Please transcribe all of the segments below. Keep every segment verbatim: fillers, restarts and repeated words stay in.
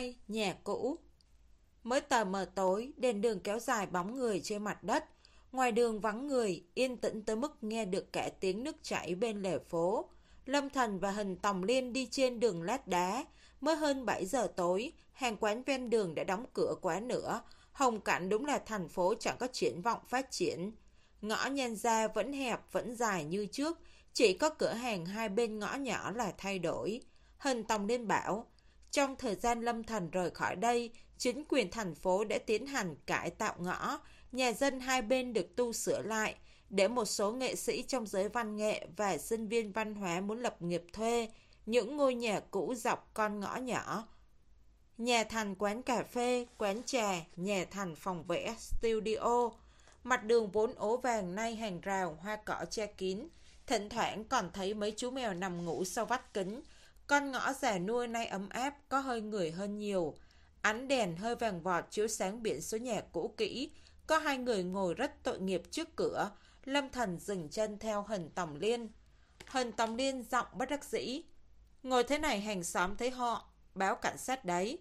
hai. Nhà cũ. Mới tờ mờ tối, đèn đường kéo dài bóng người trên mặt đất. Ngoài đường vắng người, yên tĩnh tới mức nghe được cả tiếng nước chảy bên lề phố. Lâm Thần và Hình Tòng Liên đi trên đường lát đá. Mới hơn bảy giờ tối, hàng quán ven đường đã đóng cửa quá nữa. Hồng Cảnh đúng là thành phố chẳng có triển vọng phát triển. Ngõ Nhan Gia vẫn hẹp, vẫn dài như trước. Chỉ có cửa hàng hai bên ngõ nhỏ là thay đổi. Hình Tòng Liên bảo, trong thời gian Lâm Thần rời khỏi đây, chính quyền thành phố đã tiến hành cải tạo ngõ, nhà dân hai bên được tu sửa lại, để một số nghệ sĩ trong giới văn nghệ và sinh viên văn hóa muốn lập nghiệp thuê những ngôi nhà cũ dọc con ngõ nhỏ. Nhà thành quán cà phê, quán trà, nhà thành phòng vẽ, studio. Mặt đường vốn ố vàng nay hàng rào, hoa cỏ che kín, thỉnh thoảng còn thấy mấy chú mèo nằm ngủ sau vách kính. Con ngõ già nua nay ấm áp, có hơi người hơn nhiều. Ánh đèn hơi vàng vọt chiếu sáng biển số nhà cũ kỹ. Có hai người ngồi rất tội nghiệp trước cửa. Lâm Thần dừng chân theo Hình Tòng Liên. Hình Tòng Liên giọng bất đắc dĩ. Ngồi thế này hàng xóm thấy họ, báo cảnh sát đấy.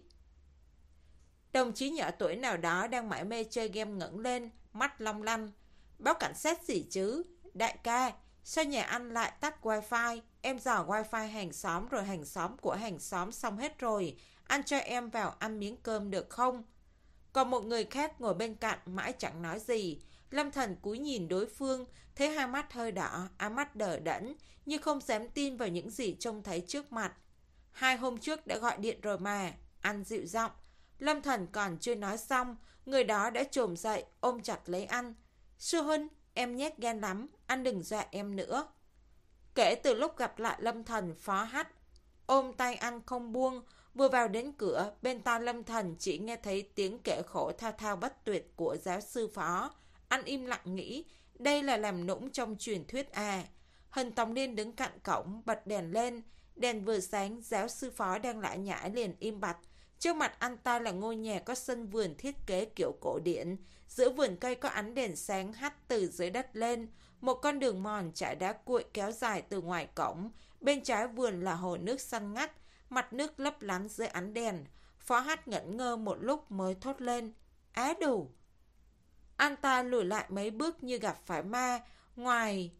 Đồng chí nhỏ tuổi nào đó đang mải mê chơi game ngẩng lên, mắt long lanh. Báo cảnh sát gì chứ? Đại ca, sao nhà anh lại tắt wifi? Em dò wifi hàng xóm rồi hàng xóm của hàng xóm xong hết rồi. Anh cho em vào ăn miếng cơm được không? Còn một người khác ngồi bên cạnh mãi chẳng nói gì. Lâm Thần cúi nhìn đối phương, thấy hai mắt hơi đỏ, ám mắt đờ đẫn, như không dám tin vào những gì trông thấy trước mặt. Hai hôm trước đã gọi điện rồi mà, anh dịu giọng. Lâm Thần còn chưa nói xong, người đó đã chồm dậy, ôm chặt lấy anh. Sư huynh, em nhát gan lắm, anh đừng dọa em nữa. Kể từ lúc gặp lại Lâm Thần, Phó Hách ôm tay anh không buông. Vừa vào đến cửa, bên tai Lâm Thần chỉ nghe thấy tiếng kể khổ thao thao bất tuyệt của giáo sư Phó. Anh im lặng nghĩ, đây là làm nũng trong truyền thuyết à. Hình Tòng Liên đứng cạnh cổng, bật đèn lên. Đèn vừa sáng, giáo sư Phó đang lải nhải liền im bặt. Trước mặt anh ta là ngôi nhà có sân vườn thiết kế kiểu cổ điển. Giữa vườn cây có ánh đèn sáng hắt từ dưới đất lên. Một con đường mòn trải đá cuội kéo dài từ ngoài cổng. Bên trái vườn là hồ nước xanh ngắt, mặt nước lấp lánh dưới ánh đèn. Phó Hách ngẩn ngơ một lúc mới thốt lên. Á đủ! Anh ta lùi lại mấy bước như gặp phải ma. Ngoài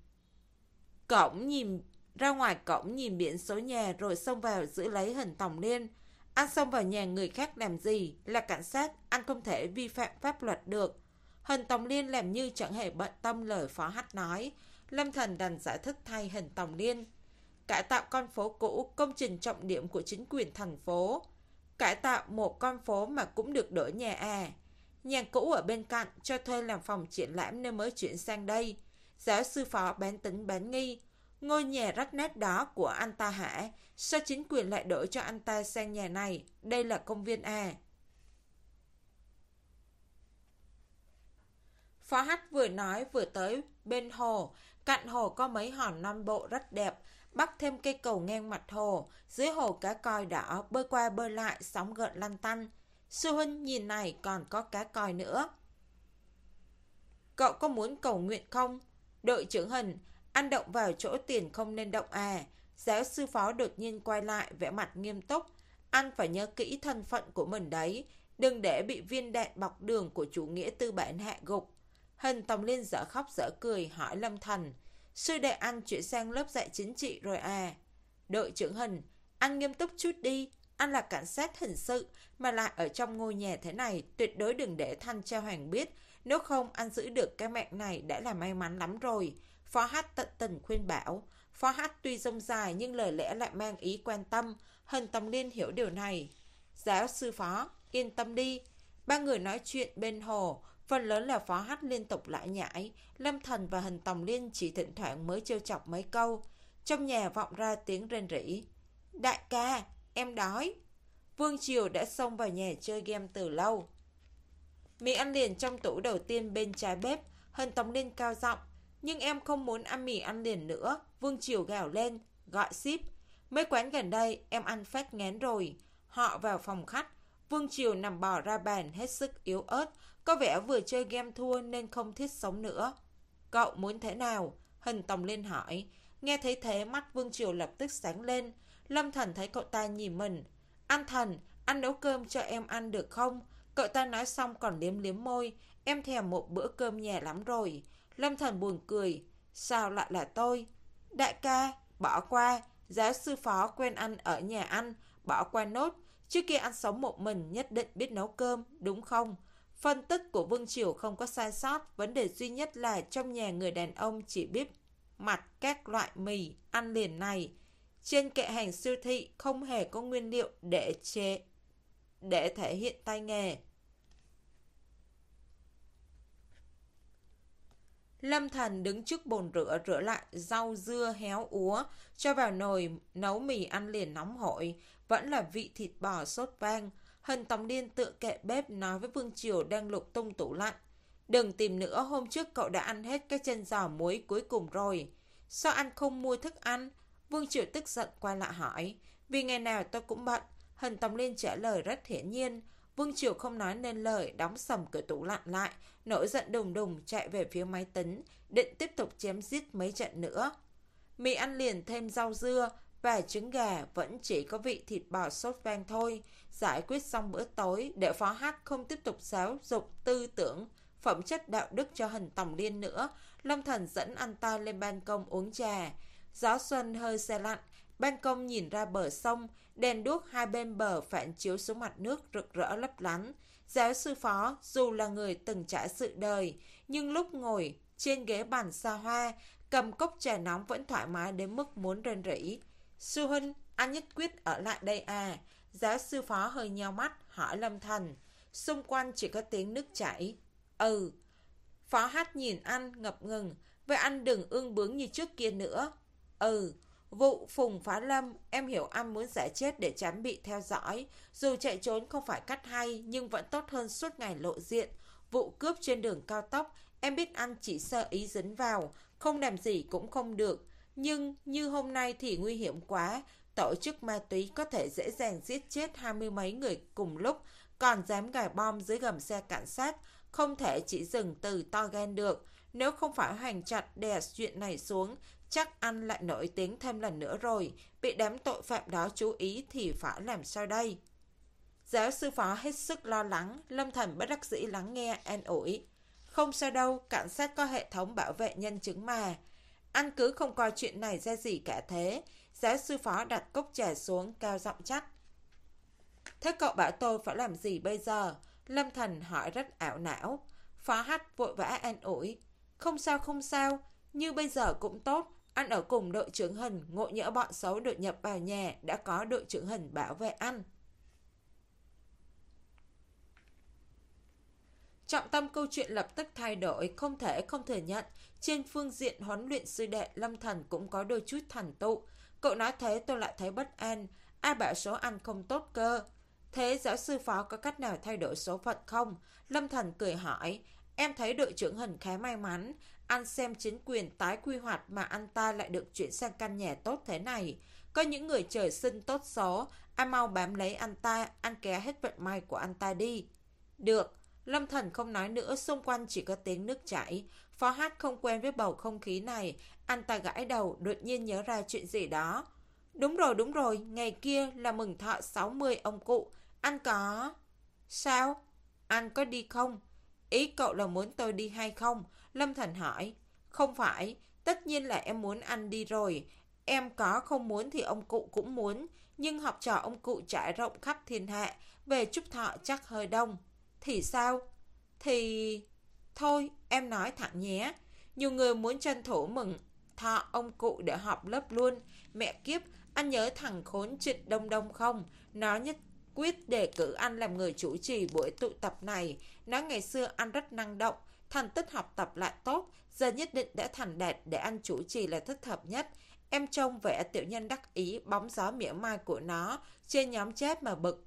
cổng nhìn ra ngoài cổng nhìn biển số nhà rồi xông vào giữ lấy Hình Tòng Liên. Anh xông vào nhà người khác làm gì? Là cảnh sát, anh không thể vi phạm pháp luật được. Hình Tòng Liên làm như chẳng hề bận tâm lời Phó Hách nói. Lâm Thần đành giải thích thay Hình Tòng Liên. Cải tạo con phố cũ, công trình trọng điểm của chính quyền thành phố. Cải tạo một con phố mà cũng được đổi nhà à. Nhà cũ ở bên cạnh cho thuê làm phòng triển lãm nên mới chuyển sang đây. Giáo sư Phó bán tính bán nghi. Ngôi nhà rách nát đó của anh ta hả? Sao chính quyền lại đổi cho anh ta sang nhà này? Đây là công viên à? Phó Hách vừa nói vừa tới bên hồ. Cạnh hồ có mấy hòn non bộ rất đẹp. Bắc thêm cây cầu ngang mặt hồ. Dưới hồ cá coi đỏ bơi qua bơi lại, sóng gợn lăn tăn. Sư huynh nhìn này còn có cá coi nữa. Cậu có muốn cầu nguyện không? Đội trưởng Hình, anh động vào chỗ tiền không nên động à? Giáo sư Phó đột nhiên quay lại, vẻ mặt nghiêm túc. Anh phải nhớ kỹ thân phận của mình đấy. Đừng để bị viên đạn bọc đường của chủ nghĩa tư bản hạ gục. Hình Tòng Liên dở khóc dở cười hỏi Lâm Thần. Sư đệ anh chuyển sang lớp dạy chính trị rồi à? Đội trưởng Hình, anh nghiêm túc chút đi. Anh là cảnh sát hình sự mà lại ở trong ngôi nhà thế này. Tuyệt đối đừng để Thanh Tra Hoàng biết. Nếu không anh giữ được cái mạng này đã là may mắn lắm rồi. Phó Hách tận tình khuyên bảo. Phó Hách tuy rông dài nhưng lời lẽ lại mang ý quan tâm. Hình Tòng Liên hiểu điều này. Giáo sư Phó, yên tâm đi. Ba người nói chuyện bên hồ. Phần lớn là Phó Hách liên tục lại nhải. Lâm Thần và Hình Tòng Liên chỉ thỉnh thoảng mới trêu chọc mấy câu. Trong nhà vọng ra tiếng rên rỉ. Đại ca, em đói. Vương Triều đã xông vào nhà chơi game từ lâu. Mì ăn liền trong tủ đầu tiên bên trái bếp. Hình Tòng Liên cao giọng. Nhưng em không muốn ăn mì ăn liền nữa. Vương Triều gào lên. Gọi ship. Mấy quán gần đây em ăn phát ngán rồi. Họ vào phòng khách. Vương Triều nằm bò ra bàn hết sức yếu ớt. Có vẻ vừa chơi game thua nên không thiết sống nữa. Cậu muốn thế nào? Hình Tòng Liên hỏi. Nghe thấy thế mắt Vương Triều lập tức sáng lên. Lâm Thần thấy cậu ta nhìn mình. Anh Thần, anh nấu cơm cho em ăn được không? Cậu ta nói xong còn liếm liếm môi. Em thèm một bữa cơm nhà lắm rồi. Lâm Thần buồn cười. Sao lại là tôi? Đại ca, bỏ qua. Giáo sư Phó quen ăn ở nhà anh. Bỏ qua nốt. Trước kia anh sống một mình nhất định biết nấu cơm, đúng không? Phân tích của Vương Triều không có sai sót. Vấn đề duy nhất là trong nhà người đàn ông chỉ biết mặt các loại mì ăn liền này. Trên kệ hàng siêu thị không hề có nguyên liệu để chế để thể hiện tay nghề. Lâm Thần đứng trước bồn rửa rửa lại rau dưa héo úa, cho vào nồi nấu mì ăn liền nóng hổi, vẫn là vị thịt bò sốt vang. Hình Tòng Điên tựa kệ bếp nói với Vương Triều đang lục tung tủ lạnh. Đừng tìm nữa, hôm trước cậu đã ăn hết cái chân giò muối cuối cùng rồi. Sao anh không mua thức ăn? Vương Triều tức giận quay lại hỏi. Vì ngày nào tôi cũng bận. Hình Tòng Liên trả lời rất hiển nhiên. Vương Triều không nói nên lời, đóng sầm cửa tủ lạnh lại, nổi giận đùng đùng chạy về phía máy tính, định tiếp tục chém giết mấy trận nữa. Mì ăn liền thêm rau dưa và trứng gà vẫn chỉ có vị thịt bò sốt vang thôi. Giải quyết xong bữa tối để Phó Hát không tiếp tục giáo dục tư tưởng, phẩm chất đạo đức cho Hình Tòng Liên nữa. Lâm Thần dẫn anh ta lên ban công uống trà. Gió xuân hơi se lạnh, ban công nhìn ra bờ sông, đèn đuốc hai bên bờ phản chiếu xuống mặt nước rực rỡ lấp lánh. Giáo sư Phó dù là người từng trải sự đời, nhưng lúc ngồi trên ghế bàn xa hoa, cầm cốc trà nóng vẫn thoải mái đến mức muốn rên rỉ. Sư huynh, anh nhất quyết ở lại đây à? Giáo sư Phó hơi nheo mắt hỏi Lâm Thần. Xung quanh chỉ có tiếng nước chảy. Ừ. Phó Hát nhìn anh ngập ngừng. Vậy anh đừng ương bướng như trước kia nữa. Ừ. Vụ Phùng Phá Lâm, em hiểu anh muốn giải chết để tránh bị theo dõi. Dù chạy trốn không phải cách hay, nhưng vẫn tốt hơn suốt ngày lộ diện. Vụ cướp trên đường cao tốc, em biết anh chỉ sơ ý dính vào, không làm gì cũng không được. Nhưng như hôm nay thì nguy hiểm quá. Tổ chức ma túy có thể dễ dàng giết chết hai mươi mấy người cùng lúc, còn dám gài bom dưới gầm xe cảnh sát. Không thể chỉ dừng từ to gan được. Nếu không phải hành chặt đè chuyện này xuống, chắc anh lại nổi tiếng thêm lần nữa rồi. Bị đám tội phạm đó chú ý thì phải làm sao đây? Giáo sư Phó hết sức lo lắng. Lâm Thần bất đắc dĩ lắng nghe an ủi. Không sao đâu, cảnh sát có hệ thống bảo vệ nhân chứng mà. Anh cứ không coi chuyện này ra gì cả thế. Giáo sư Phó đặt cốc trà xuống, cao giọng trách. Thế cậu bảo tôi phải làm gì bây giờ? Lâm Thần hỏi rất ảo não. Phó Hát vội vã an ủi. Không sao không sao, như bây giờ cũng tốt. Anh ở cùng đội trưởng Hình, ngộ nhỡ bọn xấu đột nhập vào nhà, đã có đội trưởng Hình bảo vệ anh. Trọng tâm câu chuyện lập tức thay đổi, không thể không thừa nhận. Trên phương diện huấn luyện sư đệ, Lâm Thần cũng có đôi chút thành tựu. Cậu nói thế tôi lại thấy bất an. Ai bảo số anh không tốt cơ? Thế giáo sư Phó có cách nào thay đổi số phận không? Lâm Thần cười hỏi. Em thấy đội trưởng Hình khá may mắn. Anh xem chính quyền tái quy hoạch mà anh ta lại được chuyển sang căn nhà tốt thế này. Có những người trời sinh tốt số. Anh mau bám lấy anh ta, anh kéo hết vận may của anh ta đi. Được. Lâm Thần không nói nữa, xung quanh chỉ có tiếng nước chảy. Phó Hát không quen với bầu không khí này. Anh ta gãi đầu, đột nhiên nhớ ra chuyện gì đó. Đúng rồi, đúng rồi, ngày kia là mừng thọ sáu mươi ông cụ. Anh có... Sao? Anh có đi không? Ý cậu là muốn tôi đi hay không? Lâm Thần hỏi. Không phải, tất nhiên là em muốn anh đi rồi. Em có không muốn thì ông cụ cũng muốn. Nhưng học trò ông cụ trải rộng khắp thiên hạ. Về chúc thọ chắc hơi đông. Thì sao? Thì... Thôi, em nói thẳng nhé. Nhiều người muốn tranh thủ mừng thọ ông cụ để họp lớp luôn. Mẹ kiếp, anh nhớ thằng khốn Trịnh Đông Đông không? Nó nhất quyết đề cử anh làm người chủ trì buổi tụ tập này. Nó ngày xưa anh rất năng động, thành tích học tập lại tốt. Giờ nhất định đã thành đạt để anh chủ trì là thích hợp nhất. Em trông vẻ tiểu nhân đắc ý, bóng gió mỉa mai của nó trên nhóm chat mà bực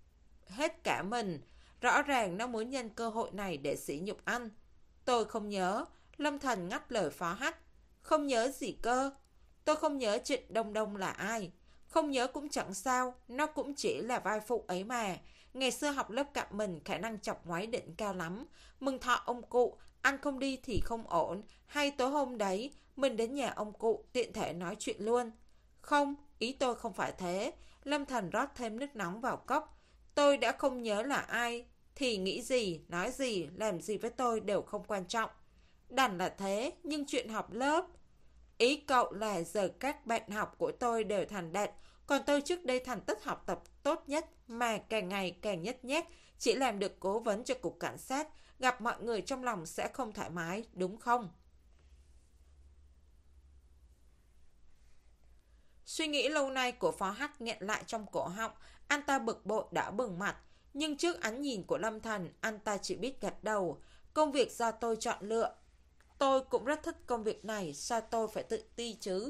hết cả mình. Rõ ràng nó muốn nhân cơ hội này để sỉ nhục anh. Tôi không nhớ. Lâm Thần ngắt lời Phó Hát. Không nhớ gì cơ? Tôi không nhớ Trịnh Đông Đông là ai. Không nhớ cũng chẳng sao. Nó cũng chỉ là vai phụ ấy mà. Ngày xưa học lớp cạnh mình, khả năng chọc ngoáy đỉnh cao lắm. Mừng thọ ông cụ, anh không đi thì không ổn. Hay tối hôm đấy mình đến nhà ông cụ, tiện thể nói chuyện luôn. Không, ý tôi không phải thế. Lâm Thần rót thêm nước nóng vào cốc. Tôi đã không nhớ là ai, thì nghĩ gì, nói gì, làm gì với tôi đều không quan trọng. Đành là thế, nhưng chuyện học lớp... Ý cậu là giờ các bạn học của tôi đều thành đạt, còn tôi trước đây thành tích học tập tốt nhất mà càng ngày càng nhất nhát, chỉ làm được cố vấn cho cục cảnh sát, gặp mọi người trong lòng sẽ không thoải mái, đúng không? Suy nghĩ lâu nay của Phó Hắc nghẹn lại trong cổ họng, anh ta bực bội đã bừng mặt, nhưng trước ánh nhìn của Lâm Thần, anh ta chỉ biết gật đầu. Công việc do tôi chọn lựa. Tôi cũng rất thích công việc này, sao tôi phải tự ti chứ?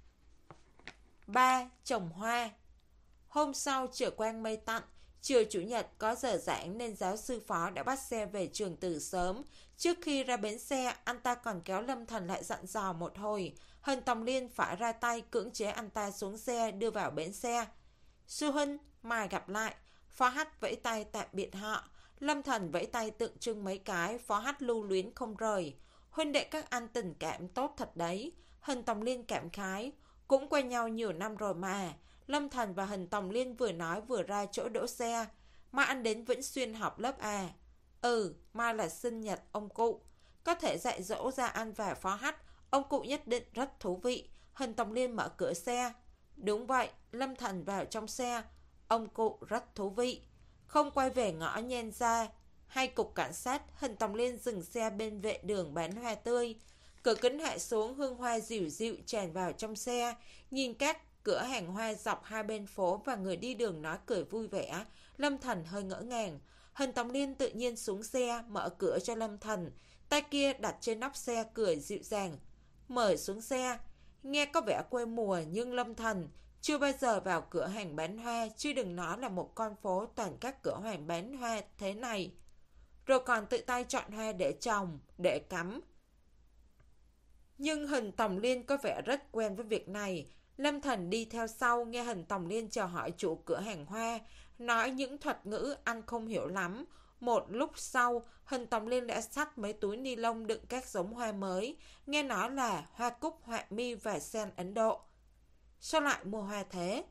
Ba. Trồng hoa. Hôm sau trời quang mây tạnh, chiều chủ nhật có giờ giảng nên giáo sư Phó đã bắt xe về trường từ sớm. Trước khi ra bến xe, anh ta còn kéo Lâm Thần lại dặn dò một hồi. Hình Tòng Liên phải ra tay cưỡng chế anh ta xuống xe đưa vào bến xe. Sư huynh, mai gặp lại. Phó Hách vẫy tay tạm biệt họ. Lâm Thần vẫy tay tượng trưng mấy cái, Phó Hách lưu luyến không rời. Huynh đệ các anh tình cảm tốt thật đấy. Hình Tòng Liên cảm khái. Cũng quen nhau nhiều năm rồi mà. Lâm Thần và Hình Tòng Liên vừa nói vừa ra chỗ đỗ xe. Mai anh đến Vĩnh Xuyên học lớp à? Ừ, mai là sinh nhật ông cụ. Có thể dạy dỗ ra anh và Phó Hách. Ông cụ nhất định rất thú vị. Hình Tòng Liên mở cửa xe. Đúng vậy, Lâm Thần vào trong xe. Ông cụ rất thú vị. Không quay về ngõ nhen ra hay cục cảnh sát, Hình Tòng Liên dừng xe bên vệ đường bán hoa tươi. Cửa kính hạ xuống, hương hoa dịu dịu tràn vào trong xe. Nhìn các cửa hàng hoa dọc hai bên phố và người đi đường nói cười vui vẻ, Lâm Thần hơi ngỡ ngàng. Hình Tòng Liên tự nhiên xuống xe, mở cửa cho Lâm Thần, tay kia đặt trên nóc xe cười dịu dàng. Mời xuống xe. Nghe có vẻ quê mùa nhưng Lâm Thần chưa bao giờ vào cửa hàng bán hoa, chứ đừng nói là một con phố toàn các cửa hàng bán hoa thế này. Rồi còn tự tay chọn hoa để trồng, để cắm. Nhưng Hình Tòng Liên có vẻ rất quen với việc này. Lâm Thần đi theo sau, nghe Hình Tòng Liên chào hỏi chủ cửa hàng hoa, nói những thuật ngữ anh không hiểu lắm. Một lúc sau, Hình Tòng Liên đã xách mấy túi ni lông đựng các giống hoa mới, nghe nói là hoa cúc, hoa mi và sen Ấn Độ. Sao lại mua hoa thế?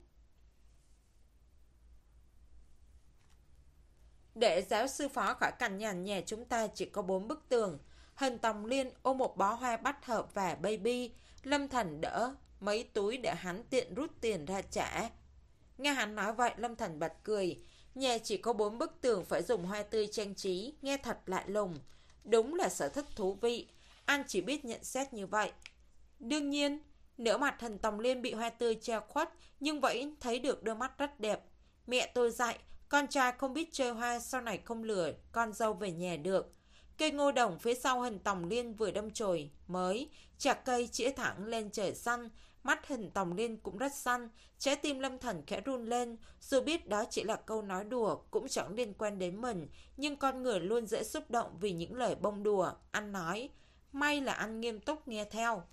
Để giáo sư Phó khỏi cằn nhằn, nhà chúng ta chỉ có bốn bức tường. Hình Tòng Liên ôm một bó hoa bách hợp và baby. Lâm Thần đỡ mấy túi để hắn tiện rút tiền ra trả. Nghe hắn nói vậy, Lâm Thần bật cười. Nhà chỉ có bốn bức tường phải dùng hoa tươi trang trí, nghe thật lạ lùng. Đúng là sở thích thú vị. Anh chỉ biết nhận xét như vậy. Đương nhiên, nửa mặt Hình Tòng Liên bị hoa tươi che khuất, nhưng vẫn thấy được đôi mắt rất đẹp. Mẹ tôi dạy, con trai không biết chơi hoa sau này không lừa con dâu về nhà được. Cây ngô đồng phía sau Hình Tòng Liên vừa đâm chồi mới, chạc cây chĩa thẳng lên trời xanh. Mắt Hình Tòng Liên cũng rất xanh. Trái tim Lâm Thần khẽ run lên. Dù biết đó chỉ là câu nói đùa, cũng chẳng liên quan đến mình, nhưng con người luôn dễ xúc động vì những lời bông đùa. Anh nói, may là anh nghiêm túc nghe theo.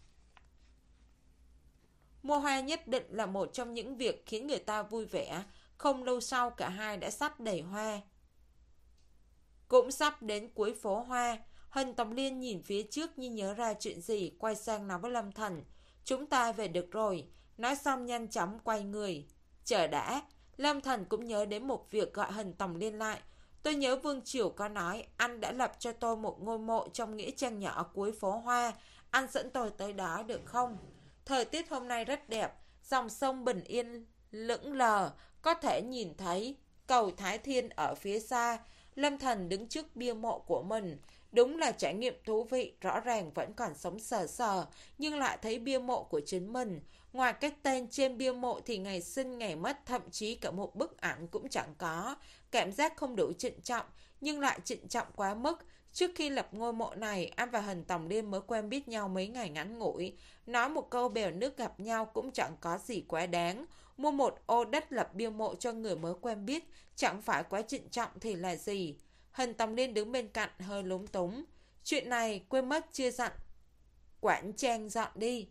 Mua hoa nhất định là một trong những việc khiến người ta vui vẻ. Không lâu sau cả hai đã xách đầy hoa. Cũng sắp đến cuối phố hoa, Hình Tòng Liên nhìn phía trước như nhớ ra chuyện gì, quay sang nói với Lâm Thần. Chúng ta về được rồi. Nói xong nhanh chóng quay người. Chờ đã. Lâm Thần cũng nhớ đến một việc, gọi Hình Tòng Liên lại. Tôi nhớ Vương Triều có nói anh đã lập cho tôi một ngôi mộ trong nghĩa trang nhỏ cuối phố hoa. Anh dẫn tôi tới đó được không? Thời tiết hôm nay rất đẹp. Dòng sông bình yên lững lờ, có thể nhìn thấy cầu Thái Thiên ở phía xa. Lâm Thần đứng trước bia mộ của mình. Đúng là trải nghiệm thú vị, rõ ràng vẫn còn sống sờ sờ, nhưng lại thấy bia mộ của chính mình. Ngoài cái tên trên bia mộ thì ngày sinh ngày mất, thậm chí cả một bức ảnh cũng chẳng có. Cảm giác không đủ trịnh trọng, nhưng lại trịnh trọng quá mức. Trước khi lập ngôi mộ này, anh và Hình Tòng Liên mới quen biết nhau mấy ngày ngắn ngủi. Nói một câu bèo nước gặp nhau cũng chẳng có gì quá đáng. Mua một ô đất lập bia mộ cho người mới quen biết, chẳng phải quá trịnh trọng thì là gì. Hình Tòng Liên đứng bên cạnh hơi lúng túng. Chuyện này quên mất chưa dặn quản trang dọn đi.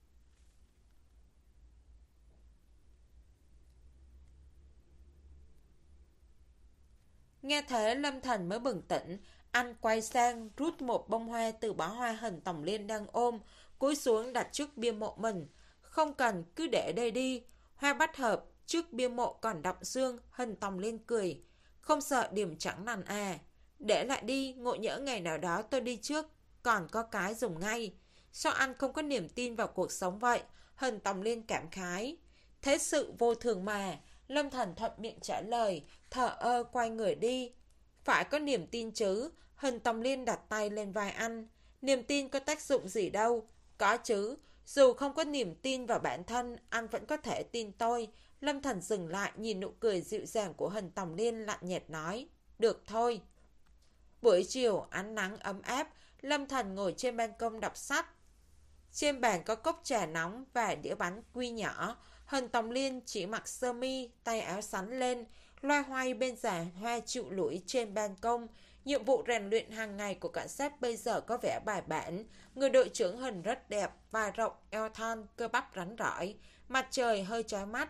Nghe thế Lâm Thần mới bừng tỉnh. Anh quay sang rút một bông hoa từ bó hoa Hình Tòng Liên đang ôm, cúi xuống đặt trước bia mộ mình. Không cần, cứ để đây đi. Hoa bách hợp Trước bia mộ còn đọng xương, Hình Tòng Liên cười. Không sợ điểm trắng nằn à. Để lại đi, ngộ nhỡ ngày nào đó tôi đi trước, còn có cái dùng ngay. Sao anh không có niềm tin vào cuộc sống vậy? Hình Tòng Liên cảm khái. Thế sự vô thường mà. Lâm Thần thuận miệng trả lời, thở ơ quay người đi. Phải có niềm tin chứ. Hình Tòng Liên đặt tay lên vai anh. Niềm tin có tác dụng gì đâu. Có chứ. Dù không có niềm tin vào bản thân, anh vẫn có thể tin tôi. Lâm Thần dừng lại nhìn nụ cười dịu dàng của Hình Tòng Liên lạnh nhạt nói. Được thôi. Buổi chiều ánh nắng ấm áp, Lâm Thần ngồi trên ban công đọc sách. Trên bàn có cốc trà nóng và đĩa bánh quy nhỏ. Hình Tòng Liên chỉ mặc sơ mi, tay áo xắn lên, loay hoay bên giàn hoa chịu lũi trên ban công. Nhiệm vụ rèn luyện hàng ngày của cảnh sát bây giờ có vẻ bài bản. Người đội trưởng Hình rất đẹp, vai rộng, eo thon, cơ bắp rắn rỏi. Mặt trời hơi chói mắt.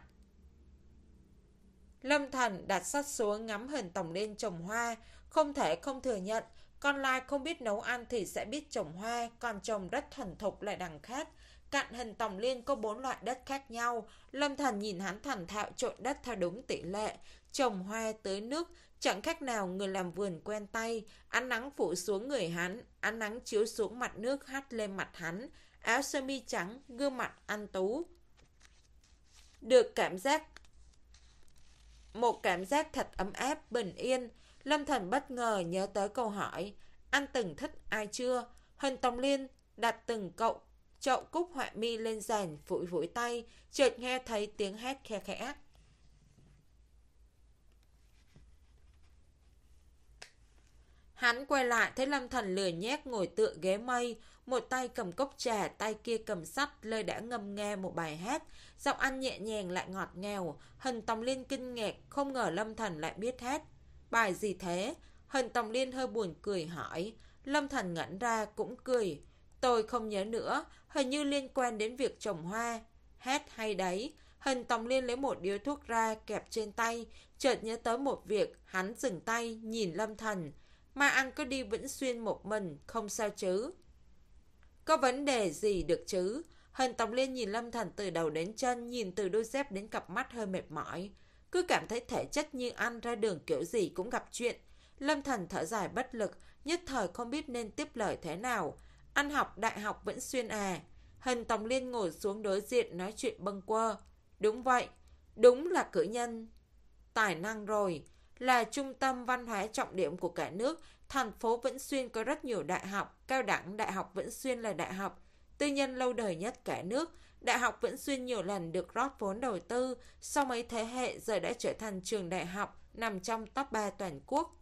Lâm Thần đặt sách xuống ngắm Hình Tòng Liên trồng hoa. Không thể không thừa nhận, con lai không biết nấu ăn thì sẽ biết trồng hoa, còn trồng đất thuần thục lại đằng khác. Cạnh Hình Tòng Liên có bốn loại đất khác nhau. Lâm Thần nhìn hắn thành thạo trộn đất theo đúng tỷ lệ, trồng hoa tưới nước, chẳng khác nào người làm vườn quen tay. Ánh nắng phủ xuống người hắn, ánh nắng chiếu xuống mặt nước hắt lên mặt hắn. Áo sơ mi trắng, gương mặt anh tú. Được cảm giác Một cảm giác thật ấm áp, bình yên. Lâm Thần bất ngờ nhớ tới câu hỏi, anh từng thích ai chưa? Hình Tòng Liên đặt từng cậu chậu cúc họa mi lên giàn, phủi phủi tay, chợt nghe thấy tiếng hét khe khẽ. Hắn quay lại thấy Lâm Thần lười nhác ngồi tựa ghế mây, một tay cầm cốc trà, tay kia cầm sắt, lời đã ngâm nghe một bài hát. Giọng anh nhẹ nhàng lại ngọt ngào. Hình Tòng Liên kinh ngạc, không ngờ Lâm Thần lại biết hát. Bài gì thế? Hình Tòng Liên hơi buồn cười hỏi. Lâm Thần ngẩn ra cũng cười. Tôi không nhớ nữa, hình như liên quan đến việc trồng hoa. Hát hay đấy. Hình Tòng Liên lấy một điếu thuốc ra kẹp trên tay, chợt nhớ tới một việc, hắn dừng tay nhìn Lâm Thần. Mà anh có đi Vĩnh Xuyên một mình, không sao chứ? Có vấn đề gì được chứ? Hình Tòng Liên nhìn Lâm Thần từ đầu đến chân, nhìn từ đôi dép đến cặp mắt hơi mệt mỏi. Cứ cảm thấy thể chất như anh ra đường kiểu gì cũng gặp chuyện. Lâm Thần thở dài bất lực, nhất thời không biết nên tiếp lời thế nào. Anh học Đại học Vĩnh Xuyên à? Hình Tòng Liên ngồi xuống đối diện nói chuyện bâng quơ. Đúng vậy, đúng là cử nhân tài năng rồi. Là trung tâm văn hóa trọng điểm của cả nước, thành phố Vĩnh Xuyên có rất nhiều đại học, cao đẳng. Đại học Vĩnh Xuyên là đại học tư nhân lâu đời nhất cả nước. Đại học Vĩnh Xuyên nhiều lần được rót vốn đầu tư, sau mấy thế hệ giờ đã trở thành trường đại học nằm trong top ba toàn quốc.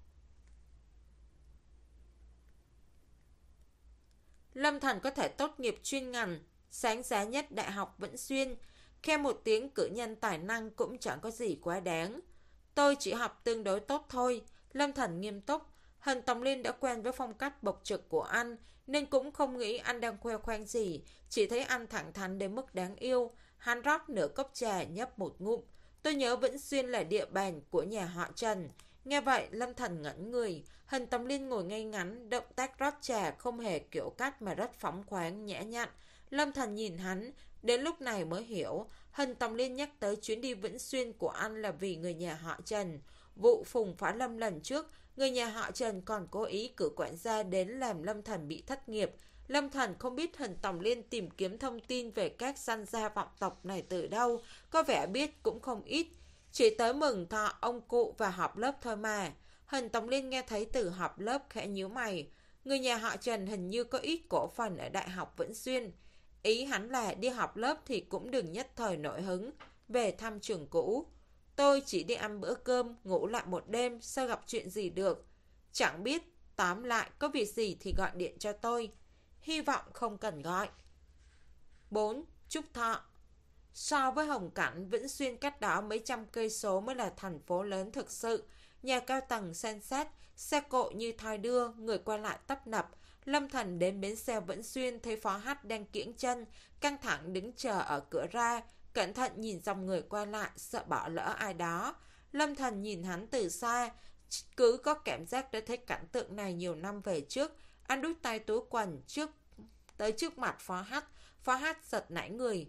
Lâm Thần có thể tốt nghiệp chuyên ngành sáng giá nhất Đại học Vĩnh Xuyên, khen một tiếng cử nhân tài năng cũng chẳng có gì quá đáng. Tôi chỉ học tương đối tốt thôi. Lâm Thần nghiêm túc. Hình Tòng Liên đã quen với phong cách bộc trực của anh, nên cũng không nghĩ anh đang khoe khoang gì, chỉ thấy anh thẳng thắn đến mức đáng yêu. Hắn rót nửa cốc trà nhấp một ngụm. Tôi nhớ Vĩnh Xuyên là địa bàn của nhà họ Trần. Nghe vậy Lâm Thần ngẩn người. Hình Tòng Liên ngồi ngay ngắn, động tác rót trà không hề kiểu cách mà rất phóng khoáng nhã nhặn. Lâm Thần nhìn hắn, đến lúc này mới hiểu. Hình Tòng Liên nhắc tới chuyến đi Vĩnh Xuyên của anh là vì người nhà họ Trần. Vụ Phùng Phá Lâm lần trước, người nhà họ Trần còn cố ý cử quản gia đến làm Lâm Thần bị thất nghiệp. Lâm Thần không biết Hình Tòng Liên tìm kiếm thông tin về các săn gia vọng tộc này từ đâu, có vẻ biết cũng không ít. Chỉ tới mừng thọ ông cụ và họp lớp thôi mà. Hình Tòng Liên nghe thấy từ họp lớp khẽ nhíu mày. Người nhà họ Trần hình như có ít cổ phần ở Đại học Vĩnh Xuyên. Ý hắn là đi họp lớp thì cũng đừng nhất thời nổi hứng, về thăm trường cũ. Tôi chỉ đi ăn bữa cơm, ngủ lại một đêm, sao gặp chuyện gì được. Chẳng biết, tóm lại có việc gì thì gọi điện cho tôi. Hy vọng không cần gọi. bốn. Trúc Thọ. So với Hồng Cảnh, Vĩnh Xuyên cách đó mấy trăm cây số mới là thành phố lớn thực sự. Nhà cao tầng san sát, xe cộ như thoi đưa, người qua lại tấp nập. Lâm Thần đến bến xe Vĩnh Xuyên thấy Phó Hách đang kiễng chân, căng thẳng đứng chờ ở cửa ra, cẩn thận nhìn dòng người qua lại, sợ bỏ lỡ ai đó. Lâm Thần nhìn hắn từ xa, cứ có cảm giác đã thấy cảnh tượng này nhiều năm về trước. Anh đút tay túi quần trước tới trước mặt Phó Hách. Phó Hách giật nảy người.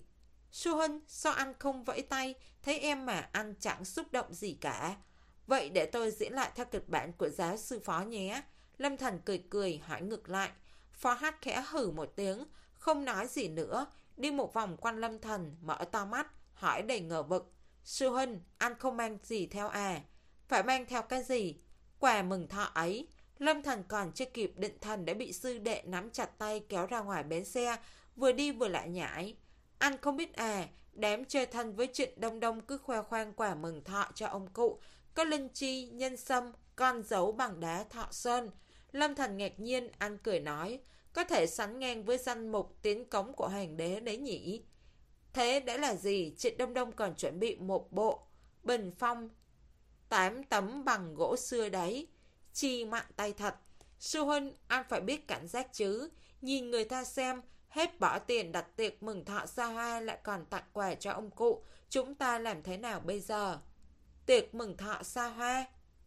Sư huynh, sao anh không vẫy tay? Thấy em mà anh chẳng xúc động gì cả. Vậy để tôi diễn lại theo kịch bản của giáo sư Phó nhé. Lâm Thành cười cười hỏi ngược lại. Phó Hát khẽ hử một tiếng, không nói gì nữa, đi một vòng quanh Lâm Thành, mở to mắt, hỏi đầy ngờ vực. Sư huynh, anh không mang gì theo à? Phải mang theo cái gì? Quà mừng thọ ấy. Lâm Thành còn chưa kịp định thần đã bị sư đệ nắm chặt tay kéo ra ngoài bến xe, vừa đi vừa lại nhảy. Anh không biết à, đám chơi thân với Trịnh Đông Đông cứ khoe khoang quà mừng thọ cho ông cụ. Có linh chi, nhân sâm, con dấu bằng đá Thọ Sơn. Lâm Thành ngạc nhiên, anh cười nói, có thể sánh ngang với danh mục tiến cống của hoàng đế đấy nhỉ? Thế đã là gì? Trịnh Đông Đông còn chuẩn bị một bộ bình phong tám tấm bằng gỗ xưa đấy. Chi mặn tay thật. Sư huynh, anh phải biết cảnh giác chứ. Nhìn người ta xem, hết bỏ tiền đặt tiệc mừng thọ xa hoa lại còn tặng quà cho ông cụ. Chúng ta làm thế nào bây giờ? Tiệc mừng thọ xa hoa.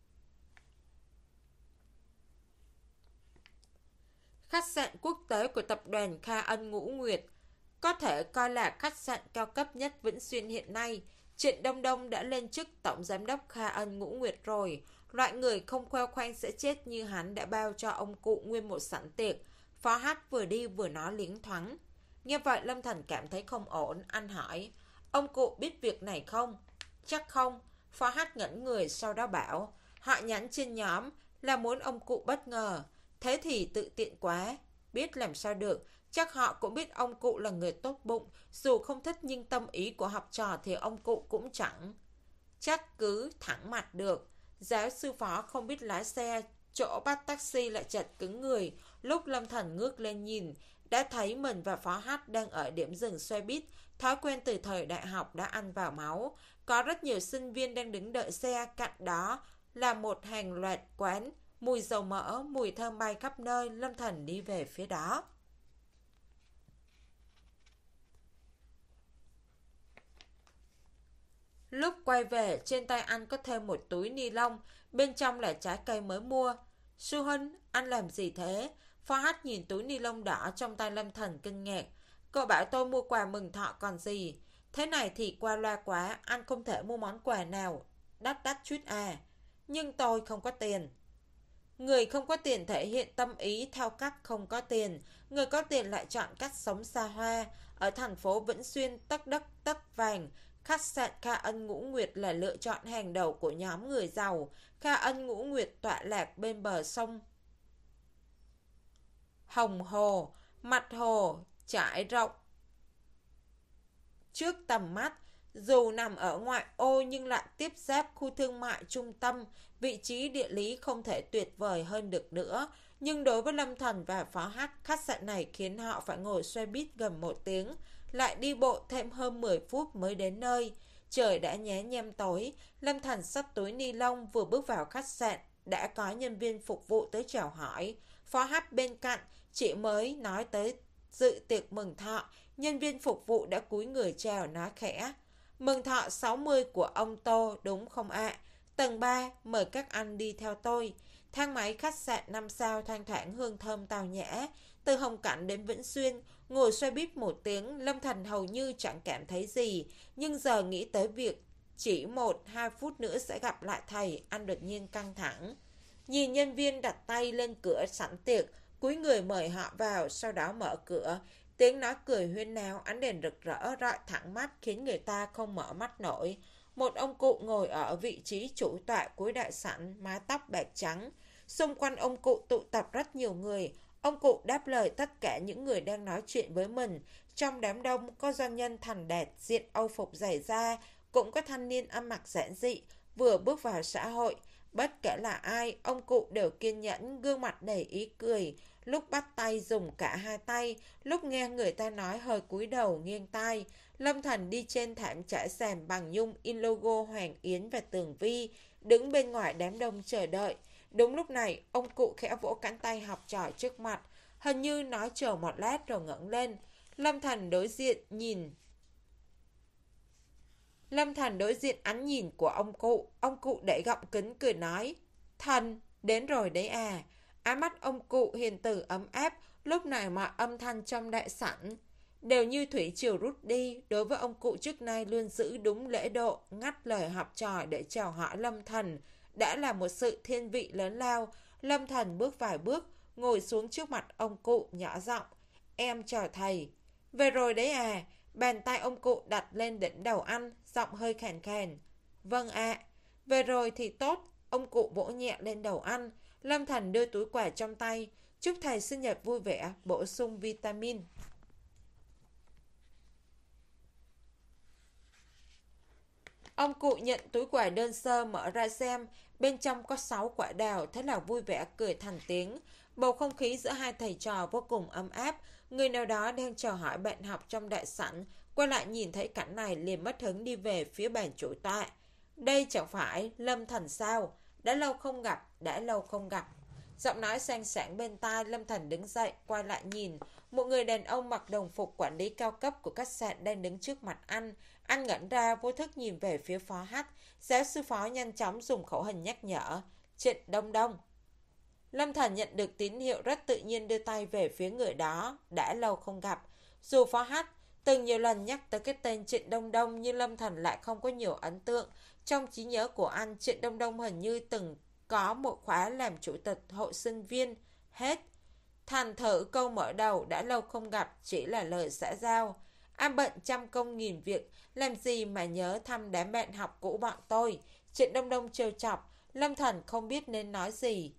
Khách sạn quốc tế của tập đoàn Kha Ân Ngũ Nguyệt có thể coi là khách sạn cao cấp nhất Vĩnh Xuyên hiện nay. Trịnh Đông Đông đã lên chức tổng giám đốc Kha Ân Ngũ Nguyệt rồi. Loại người không khoe khoang sẽ chết như hắn đã bao cho ông cụ nguyên một sẵn tiệc. Phó Hát vừa đi vừa nói liếng thoáng. Nghe vậy Lâm Thành cảm thấy không ổn, anh hỏi, ông cụ biết việc này không? Chắc không. Phó Hát ngẩn người sau đó bảo, họ nhắn trên nhóm là muốn ông cụ bất ngờ. Thế thì tự tiện quá. Biết làm sao được, chắc họ cũng biết ông cụ là người tốt bụng, dù không thích nhưng tâm ý của học trò thì ông cụ cũng chẳng chắc cứ thẳng mặt được. Giáo sư Phó không biết lái xe, chỗ bắt taxi lại chật cứng người. Lúc Lâm Thành ngước lên nhìn, đã thấy mình và Phó Hát đang ở điểm dừng xe buýt. Thói quen từ thời đại học đã ăn vào máu. Có rất nhiều sinh viên đang đứng đợi xe, cạnh đó là một hàng loạt quán. Mùi dầu mỡ, mùi thơm bay khắp nơi. Lâm Thành đi về phía đó. Lúc quay về, trên tay anh có thêm một túi ni lông, bên trong là trái cây mới mua. Sư huynh, anh làm gì thế? Phó Hát nhìn túi ni lông đỏ trong tay Lâm Thành kinh ngạc. Cậu bảo tôi mua quà mừng thọ còn gì. Thế này thì qua loa quá, anh không thể mua món quà nào đắt đắt chút à. Nhưng tôi không có tiền. Người không có tiền thể hiện tâm ý theo cách không có tiền. Người có tiền lại chọn cách sống xa hoa. Ở thành phố Vĩnh Xuyên tất đất tất vàng, khách sạn Kha Ân Ngũ Nguyệt là lựa chọn hàng đầu của nhóm người giàu. Kha Ân Ngũ Nguyệt tọa lạc bên bờ sông Hồng Hồ, mặt hồ trải rộng trước tầm mắt. Dù nằm ở ngoại ô nhưng lại tiếp giáp khu thương mại trung tâm, vị trí địa lý không thể tuyệt vời hơn được nữa. Nhưng đối với Lâm Thành và Phó Hát, khách sạn này khiến họ phải ngồi xe buýt gần một tiếng, lại đi bộ thêm hơn mười phút mới đến nơi. Trời đã nhé nhem tối, Lâm Thành xách túi ni lông vừa bước vào khách sạn, đã có nhân viên phục vụ tới chào hỏi. Phó Hát bên cạnh, chỉ mới nói tới dự tiệc mừng thọ, nhân viên phục vụ đã cúi người chào nói khẽ. Mừng thọ sáu mươi của ông Tô đúng không ạ? À? Tầng ba, mời các anh đi theo tôi. Thang máy khách sạn năm sao thoang thoảng hương thơm tao nhã. Từ Hồng Cảnh đến Vĩnh Xuyên, ngồi xe buýt một tiếng, Lâm Thành hầu như chẳng cảm thấy gì. Nhưng giờ nghĩ tới việc chỉ một, hai phút nữa sẽ gặp lại thầy, anh đột nhiên căng thẳng. Nhìn nhân viên đặt tay lên cửa sẵn tiệc, cúi người mời họ vào, sau đó mở cửa. Tiếng nói cười huyên náo, ánh đèn rực rỡ rọi thẳng mắt khiến người ta không mở mắt nổi. Một ông cụ ngồi ở vị trí chủ tọa cuối đại sảnh, mái tóc bạc trắng. Xung quanh ông cụ tụ tập rất nhiều người. Ông cụ đáp lời tất cả những người đang nói chuyện với mình. Trong đám đông có doanh nhân thành đạt, diện âu phục dày da, cũng có thanh niên ăn mặc giản dị, vừa bước vào xã hội. Bất kể là ai, ông cụ đều kiên nhẫn, gương mặt đầy ý cười. Lúc bắt tay dùng cả hai tay, lúc nghe người ta nói hơi cúi đầu nghiêng tai. Lâm Thành đi trên thảm trải sàn bằng nhung in logo Hoàng Yến và Tường Vi, đứng bên ngoài đám đông chờ đợi. Đúng lúc này, ông cụ khẽ vỗ cánh tay học trò trước mặt, hình như nói chờ một lát rồi ngẩng lên. Lâm Thành đối diện nhìn Lâm Thành đối diện ánh nhìn của ông cụ. Ông cụ đẩy gọng kính cười nói, Thành, đến rồi đấy à. Ánh mắt ông cụ hiền từ ấm áp, lúc này mà âm thanh trong đại sảnh đều như thủy triều rút đi. Đối với ông cụ trước nay luôn giữ đúng lễ độ, ngắt lời học trò để chào hỏi Lâm Thần, đã là một sự thiên vị lớn lao. Lâm Thần bước vài bước, ngồi xuống trước mặt ông cụ, nhỏ giọng: "Em chào thầy." "Về rồi đấy à?" Bàn tay ông cụ đặt lên đỉnh đầu anh, giọng hơi khàn khàn: "Vâng ạ." "Về rồi thì tốt." Ông cụ vỗ nhẹ lên đầu anh. Lâm Thần đưa túi quà trong tay: "Chúc thầy sinh nhật vui vẻ, bổ sung vitamin." Ông cụ nhận túi quà đơn sơ, mở ra xem, bên trong có sáu quả đào, thế là vui vẻ cười thành tiếng. Bầu không khí giữa hai thầy trò vô cùng ấm áp. Người nào đó đang chào hỏi bạn học trong đại sảnh, quay lại nhìn thấy cảnh này liền mất hứng đi về phía bàn chủ tọa. Đây chẳng phải Lâm Thần sao? Đã lâu không gặp, đã lâu không gặp. Giọng nói sang sảng bên tai. Lâm Thần đứng dậy, quay lại nhìn. Một người đàn ông mặc đồng phục quản lý cao cấp của khách sạn đang đứng trước mặt anh. Anh ngẩn ra, vô thức nhìn về phía phó Hách. Giáo sư phó nhanh chóng dùng khẩu hình nhắc nhở: "Trịnh Đông Đông." Lâm Thần nhận được tín hiệu rất tự nhiên đưa tay về phía người đó. Đã lâu không gặp. Dù phó Hách từng nhiều lần nhắc tới cái tên Trịnh Đông Đông, nhưng Lâm Thần lại không có nhiều ấn tượng. Trong trí nhớ của anh, Trịnh Đông Đông hình như từng có một khóa làm chủ tịch hội sinh viên. Hết. Thành thử câu mở đầu "đã lâu không gặp" chỉ là lời xã giao. Anh bận trăm công nghìn việc, làm gì mà nhớ thăm đám bạn học cũ bọn tôi. Trịnh Đông Đông trêu chọc. Lâm Thần không biết nên nói gì,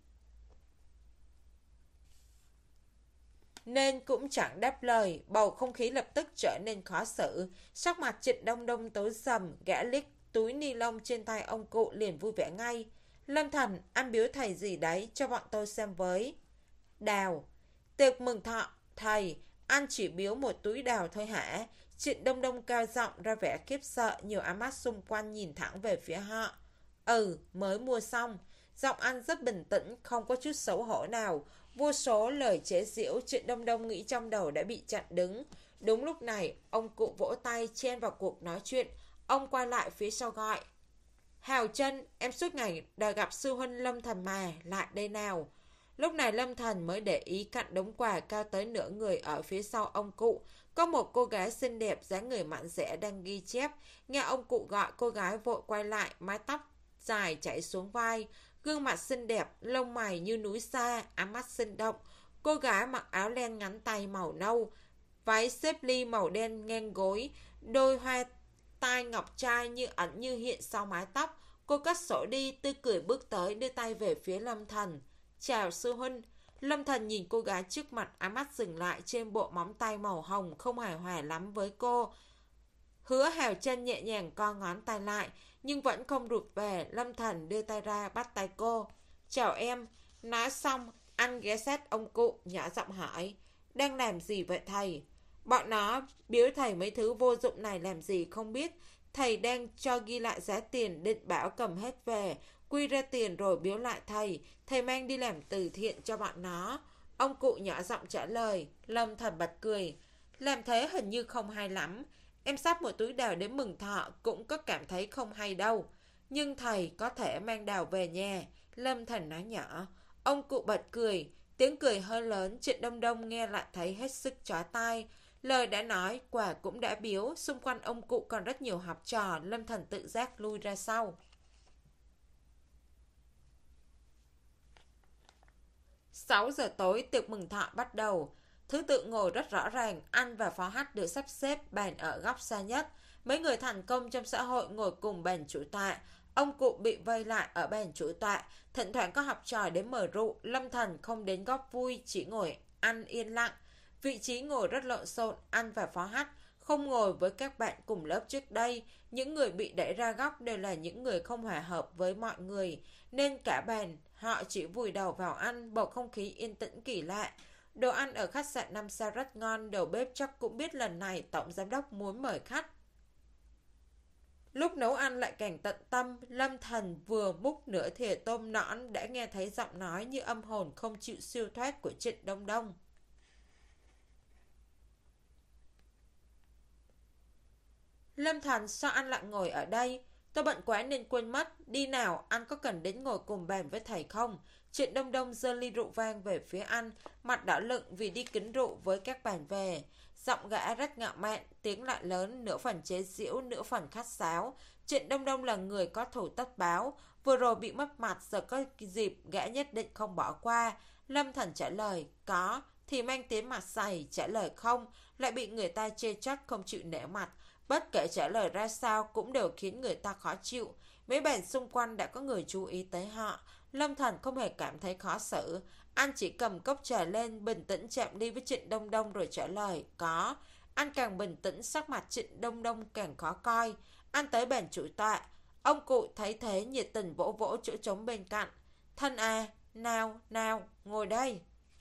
nên cũng chẳng đáp lời. Bầu không khí lập tức trở nên khó xử. Sắc mặt Trịnh Đông Đông tối sầm, gã liếc túi ni lông trên tay ông cụ liền vui vẻ ngay. "Lâm Thần, anh biếu thầy gì đấy, cho bọn tôi xem với." "Đào." "Tiệc mừng thọ, thầy, anh chỉ biếu một túi đào thôi hả?" Trịnh Đông Đông cao giọng ra vẻ khiếp sợ, nhiều ánh mắt xung quanh nhìn thẳng về phía họ. "Ừ, mới mua xong." Giọng anh rất bình tĩnh, không có chút xấu hổ nào. Vô số lời chế giễu Trịnh Đông Đông nghĩ trong đầu đã bị chặn đứng. Đúng lúc này, ông cụ vỗ tay chen vào cuộc nói chuyện. Ông quay lại phía sau gọi: "Hào Trân, em suốt ngày đòi gặp sư huynh Lâm Thần mà, lại đây nào." Lúc này Lâm Thần mới để ý cạnh đống quà cao tới nửa người ở phía sau ông cụ. Có một cô gái xinh đẹp, dáng người mặn rẻ đang ghi chép. Nghe ông cụ gọi, cô gái vội quay lại, mái tóc dài chảy xuống vai, gương mặt xinh đẹp, lông mày như núi xa, ánh mắt sinh động. Cô gái mặc áo len ngắn tay màu nâu, váy xếp ly màu đen ngang gối, đôi hoa tai ngọc trai như ẩn như hiện sau mái tóc. Cô cất sổ đi, tươi cười bước tới, đưa tay về phía Lâm Thần: "Chào sư huynh." Lâm Thần nhìn cô gái trước mặt, ánh mắt dừng lại trên bộ móng tay màu hồng, không hài hòa lắm với cô. Hứa Hào Chân nhẹ nhàng co ngón tay lại, nhưng vẫn không rụt về. Lâm Thần đưa tay ra bắt tay cô: "Chào em." Nói xong, anh ghé sát ông cụ, nhỏ giọng hỏi: "Đang làm gì vậy thầy?" "Bọn nó biếu thầy mấy thứ vô dụng này làm gì không biết. Thầy đang cho ghi lại giá tiền, định bảo cầm hết về, quy ra tiền rồi biếu lại thầy. Thầy mang đi làm từ thiện cho bọn nó." Ông cụ nhỏ giọng trả lời. Lâm Thần bật cười: "Làm thế hình như không hay lắm. Em xách một túi đào đến mừng thọ cũng có cảm thấy không hay đâu. Nhưng thầy có thể mang đào về nhà." Lâm Thần nói nhỏ. Ông cụ bật cười. Tiếng cười hơi lớn, Trịnh Đông Đông nghe lại thấy hết sức chói tai. Lời đã nói, quà cũng đã biếu, xung quanh ông cụ còn rất nhiều học trò. Lâm Thần tự giác lui ra sau. Sáu giờ tối, tiệc mừng thọ bắt đầu. Thứ tự ngồi rất rõ ràng, anh và phó Hách được sắp xếp bàn ở góc xa nhất. Mấy người thành công trong xã hội ngồi cùng bàn chủ tọa. Ông cụ bị vây lại ở bàn chủ tọa. Thỉnh thoảng có học trò đến mời rượu. Lâm Thần không đến góp vui, chỉ ngồi ăn yên lặng. Vị trí ngồi rất lộn xộn. Anh và phó Hách không ngồi với các bạn cùng lớp trước đây. Những người bị đẩy ra góc đều là những người không hòa hợp với mọi người, nên cả bàn họ chỉ vùi đầu vào ăn. Bầu không khí yên tĩnh kỳ lạ. Đồ ăn ở khách sạn năm sao rất ngon. Đầu bếp chắc cũng biết lần này tổng giám đốc muốn mời khách. Lúc nấu ăn lại càng tận tâm. Lâm Thần vừa múc nửa thìa tôm nõn đã nghe thấy giọng nói như âm hồn không chịu siêu thoát của Trịnh Đông Đông. "Lâm Thần, sao anh lại ngồi ở đây? Tôi bận quá nên quên mất. Đi nào, anh có cần đến ngồi cùng bàn với thầy không?" Trịnh Đông Đông giơ ly rượu vang về phía anh, mặt đỏ lựng vì đi kính rượu với các bàn về. Giọng gã rất ngạo mạn, tiếng lại lớn, nửa phần chế giễu, nửa phần khách sáo. Trịnh Đông Đông là người có thù tất báo, vừa rồi bị mất mặt, giờ có dịp gã nhất định không bỏ qua. Lâm Thần trả lời, có, thì mang tiếng mặt dày, trả lời không, lại bị người ta chê trách không chịu nể mặt. Bất kể trả lời ra sao cũng đều khiến người ta khó chịu. Mấy bạn xung quanh đã có người chú ý tới họ. Lâm Thần không hề cảm thấy khó xử. Anh chỉ cầm cốc trà lên, bình tĩnh chạm đi với Trịnh Đông Đông rồi trả lời, có. Anh càng bình tĩnh, sắc mặt Trịnh Đông Đông càng khó coi. Anh tới bàn chủ tọa. Ông cụ thấy thế nhiệt tình vỗ vỗ chỗ trống bên cạnh. Thân à, nào, nào, ngồi đây.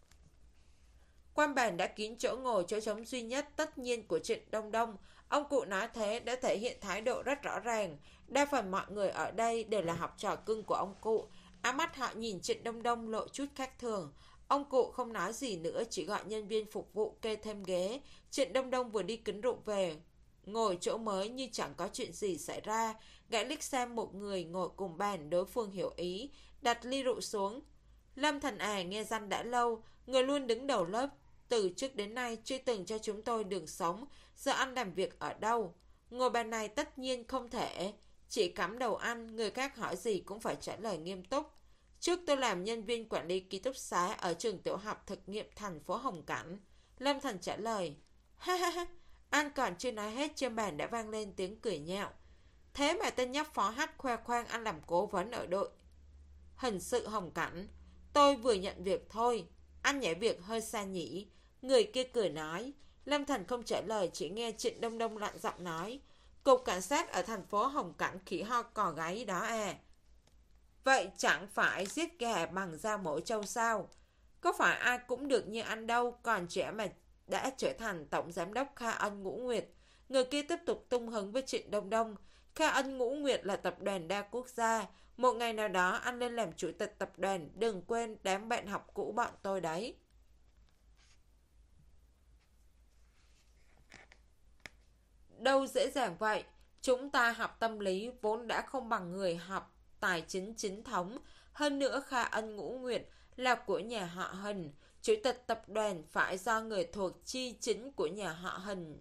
Quan bàn đã kín chỗ ngồi chỗ trống duy nhất tất nhiên của Trịnh Đông Đông. Ông cụ nói thế đã thể hiện thái độ rất rõ ràng. Đa phần mọi người ở đây đều là học trò cưng của ông cụ. Ám mắt họ nhìn Trịnh Đông Đông lộ chút khác thường. Ông cụ không nói gì nữa, chỉ gọi nhân viên phục vụ kê thêm ghế. Trịnh Đông Đông vừa đi kính rượu về, ngồi chỗ mới như chẳng có chuyện gì xảy ra. Gã liếc xem một người ngồi cùng bàn, đối phương hiểu ý, đặt ly rượu xuống. Lâm Thần à, nghe danh đã lâu, người luôn đứng đầu lớp, từ trước đến nay chưa từng cho chúng tôi đường sống, giờ anh làm việc ở đâu? Ngồi bàn này tất nhiên không thể, chỉ cắm đầu ăn, người khác hỏi gì cũng phải trả lời nghiêm túc. Trước tôi làm nhân viên quản lý ký túc xá ở trường tiểu học thực nghiệm thành phố Hồng Cảnh. Lâm Thần trả lời. Ha ha ha, anh còn chưa nói hết trên bàn đã vang lên tiếng cười nhạo. Thế mà tên nhóc phó Hắc khoe khoang anh làm cố vấn ở đội hình sự Hồng Cảnh. Tôi vừa nhận việc thôi, anh nhảy việc hơi xa nhỉ. Người kia cười nói. Lâm Thần không trả lời, chỉ nghe Trịnh Đông Đông lạnh giọng nói. Cục cảnh sát ở thành phố Hồng Cảnh khỉ ho cò gáy đó à. Vậy chẳng phải giết gà bằng dao mổ trâu sao? Có phải ai cũng được như anh đâu, còn trẻ mà đã trở thành tổng giám đốc Kha Ân Ngũ Nguyệt. Người kia tiếp tục tung hứng với Trịnh Đông Đông. Kha Ân Ngũ Nguyệt là tập đoàn đa quốc gia. Một ngày nào đó anh lên làm chủ tịch tập đoàn, đừng quên đám bạn học cũ bọn tôi đấy. Đâu dễ dàng vậy, chúng ta học tâm lý vốn đã không bằng người học tài chính chính thống. Hơn nữa Kha Ân Ngũ Nguyệt là của nhà họ Hình, chủ tịch tập đoàn phải do người thuộc chi chính của nhà họ Hình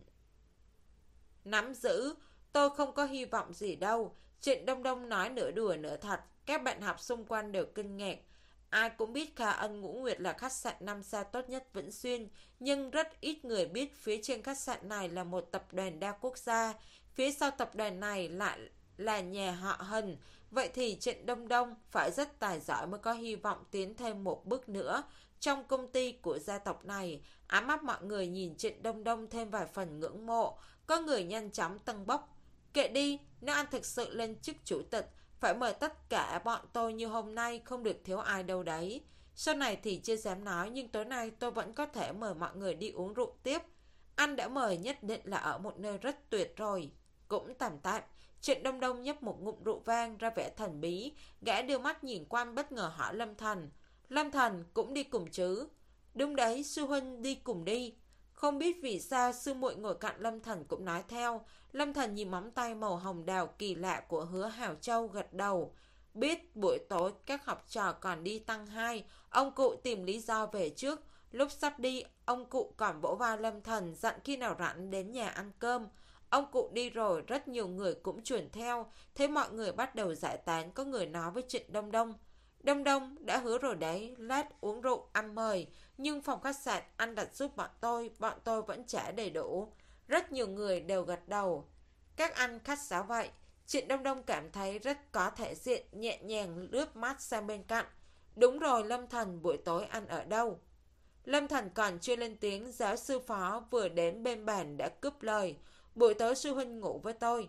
nắm giữ. Tôi không có hy vọng gì đâu. Trịnh Đông Đông nói nửa đùa nửa thật. Các bạn học xung quanh đều kinh ngạc. Ai cũng biết Kha Ân Ngũ Nguyệt là khách sạn năm sao tốt nhất Vĩnh Xuyên, nhưng rất ít người biết phía trên khách sạn này là một tập đoàn đa quốc gia, phía sau tập đoàn này lại là nhà họ Hình. Vậy thì Trịnh Đông Đông phải rất tài giỏi mới có hy vọng tiến thêm một bước nữa trong công ty của gia tộc này. Ám mắt mọi người nhìn Trịnh Đông Đông thêm vài phần ngưỡng mộ. Có người nhanh chóng tâng bốc. Kệ đi, nếu anh thực sự lên chức chủ tịch, phải mời tất cả bọn tôi như hôm nay, không được thiếu ai đâu đấy. Sau này thì chưa dám nói, nhưng tối nay tôi vẫn có thể mời mọi người đi uống rượu tiếp. Anh đã mời nhất định là ở một nơi rất tuyệt rồi. Cũng tạm tạm. Trịnh Đông Đông nhấp một ngụm rượu vang ra vẻ thần bí. Gã đưa mắt nhìn quan bất ngờ hỏi Lâm Thần. Lâm Thần cũng đi cùng chứ? Đúng đấy, sư huynh đi cùng đi. Không biết vì sao sư muội ngồi cạnh Lâm Thần cũng nói theo. Lâm Thần nhìn móng tay màu hồng đào kỳ lạ của Hứa Hào Châu gật đầu. Biết buổi tối các học trò còn đi tăng hai, ông cụ tìm lý do về trước. Lúc sắp đi, ông cụ còn vỗ vai Lâm Thần dặn khi nào rảnh đến nhà ăn cơm. Ông cụ đi rồi, rất nhiều người cũng chuyển theo. Thế mọi người bắt đầu giải tán, có người nói với Trịnh Đông Đông. Đông Đông đã hứa rồi đấy, lát uống rượu ăn mời, nhưng phòng khách sạn anh đặt giúp bọn tôi, bọn tôi vẫn trả đầy đủ. Rất nhiều người đều gật đầu. Các anh khách sáo vậy. Trịnh Đông Đông cảm thấy rất có thể diện, nhẹ nhàng lướt mắt sang bên cạnh. Đúng rồi Lâm Thần, buổi tối ăn ở đâu? Lâm Thần còn chưa lên tiếng, giáo sư phó vừa đến bên bàn đã cướp lời. Buổi tối sư huynh ngủ với tôi.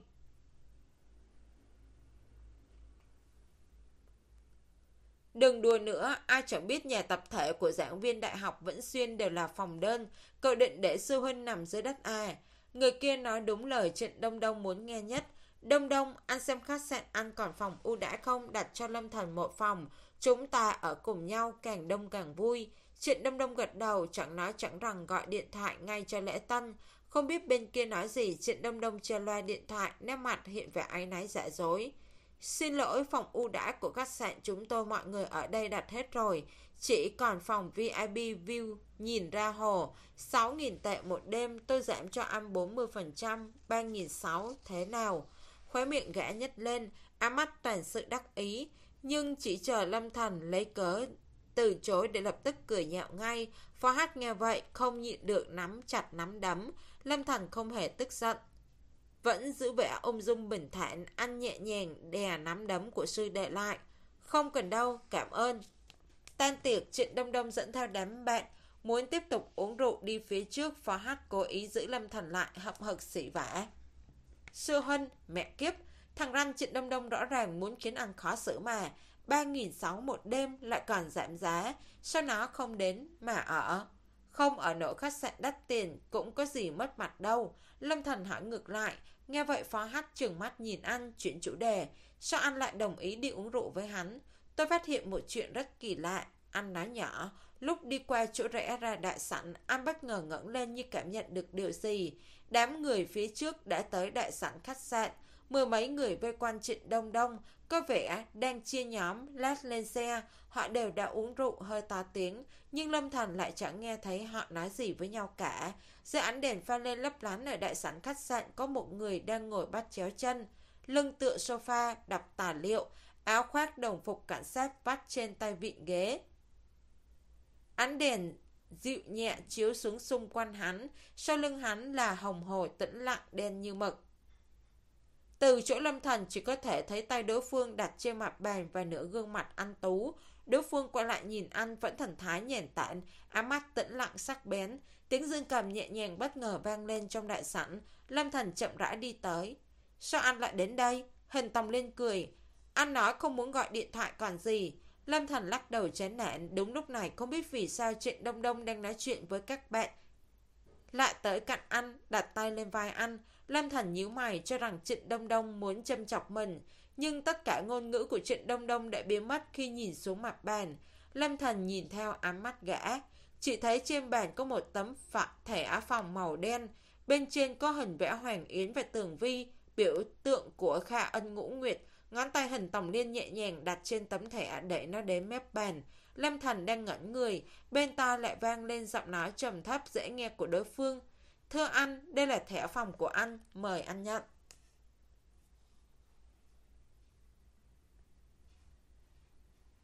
Đừng đùa nữa, ai chẳng biết nhà tập thể của giảng viên Đại học Vĩnh Xuyên đều là phòng đơn, cậu định để sư huynh nằm dưới đất à? Người kia nói đúng lời Trịnh Đông Đông muốn nghe nhất. Đông Đông, anh xem khách sạn anh còn phòng ưu đãi không, đặt cho Lâm Thần một phòng, chúng ta ở cùng nhau càng đông càng vui. Trịnh Đông Đông gật đầu, chẳng nói chẳng rằng gọi điện thoại ngay cho Lễ Tân. Không biết bên kia nói gì, Trịnh Đông Đông che loa điện thoại, nét mặt hiện vẻ áy náy giả dối. Xin lỗi, phòng ưu đãi của khách sạn chúng tôi mọi người ở đây đặt hết rồi. Chỉ còn phòng vi ai pi view nhìn ra hồ. sáu nghìn tệ một đêm, tôi giảm cho anh bốn mươi phần trăm, ba nghìn sáu trăm, thế nào? Khóe miệng gã nhếch lên, ám mắt toàn sự đắc ý. Nhưng chỉ chờ Lâm Thần lấy cớ từ chối để lập tức cười nhạo ngay. Phó Hát nghe vậy không nhịn được nắm chặt nắm đấm. Lâm Thần không hề tức giận, vẫn giữ vẻ ung dung bình thản. Anh nhẹ nhàng đè nắm đấm của sư đệ lại. Không cần đâu, cảm ơn. Tan tiệc, Trịnh Đông Đông dẫn theo đám bạn muốn tiếp tục uống rượu đi phía trước. Phó Hát cố ý giữ Lâm Thần lại, hậm hực xỉ vả. Sư huynh, mẹ kiếp, thằng ranh Trịnh Đông Đông rõ ràng muốn khiến anh khó xử mà. Ba nghìn sáu trăm một đêm lại còn giảm giá, sao nó không đến mà ở? Không ở nổi khách sạn đắt tiền cũng có gì mất mặt đâu. Lâm Thần hỏi ngược lại. Nghe vậy Phó Hát trừng mắt nhìn anh, chuyển chủ đề. Sao anh lại đồng ý đi uống rượu với hắn? Tôi phát hiện một chuyện rất kỳ lạ. Anh nói nhỏ. Lúc đi qua chỗ rẽ ra đại sảnh, anh bất ngờ ngẩng lên như cảm nhận được điều gì. Đám người phía trước đã tới đại sảnh khách sạn. Mười mấy người vây quanh Trịnh Đông Đông, có vẻ đang chia nhóm lát lên xe. Họ đều đã uống rượu hơi to tiếng, nhưng Lâm Thần lại chẳng nghe thấy họ nói gì với nhau cả. Dưới ánh đèn pha lên lấp lánh ở đại sảnh khách sạn, có một người đang ngồi bắt chéo chân, lưng tựa sofa, đọc tài liệu, áo khoác đồng phục cảnh sát vắt trên tay vịn ghế. Ánh đèn dịu nhẹ chiếu xuống xung quanh hắn, sau lưng hắn là hồng hồ tĩnh lặng đen như mực. Từ chỗ Lâm Thần chỉ có thể thấy tay đối phương đặt trên mặt bàn và nửa gương mặt anh tú. Đối phương quay lại nhìn anh vẫn thần thái nhàn tản, ám mắt tĩnh lặng sắc bén. Tiếng dương cầm nhẹ nhàng bất ngờ vang lên trong đại sảnh. Lâm Thần chậm rãi đi tới. Sao anh lại đến đây? Hình Tòng lên cười. Anh nói không muốn gọi điện thoại còn gì. Lâm Thần lắc đầu chán nản. Đúng lúc này không biết vì sao Trịnh Đông Đông đang nói chuyện với các bạn lại tới cạnh anh, đặt tay lên vai anh. Lâm Thần nhíu mày cho rằng Trịnh Đông Đông muốn châm chọc mình, nhưng tất cả ngôn ngữ của Trịnh Đông Đông đã biến mất khi nhìn xuống mặt bàn. Lâm Thần nhìn theo ám mắt gã, chỉ thấy trên bàn có một tấm phạ thẻ áo phòng màu đen, bên trên có hình vẽ Hoàng Yến và Tường Vi, biểu tượng của Kha Ân Ngũ Nguyệt. Ngón tay Hình Tòng Liên nhẹ nhàng đặt trên tấm thẻ để nó đến mép bàn. Lâm Thần đang ngẩn người, bên tai lại vang lên giọng nói trầm thấp dễ nghe của đối phương. Thưa anh, đây là thẻ phòng của anh, mời anh nhận.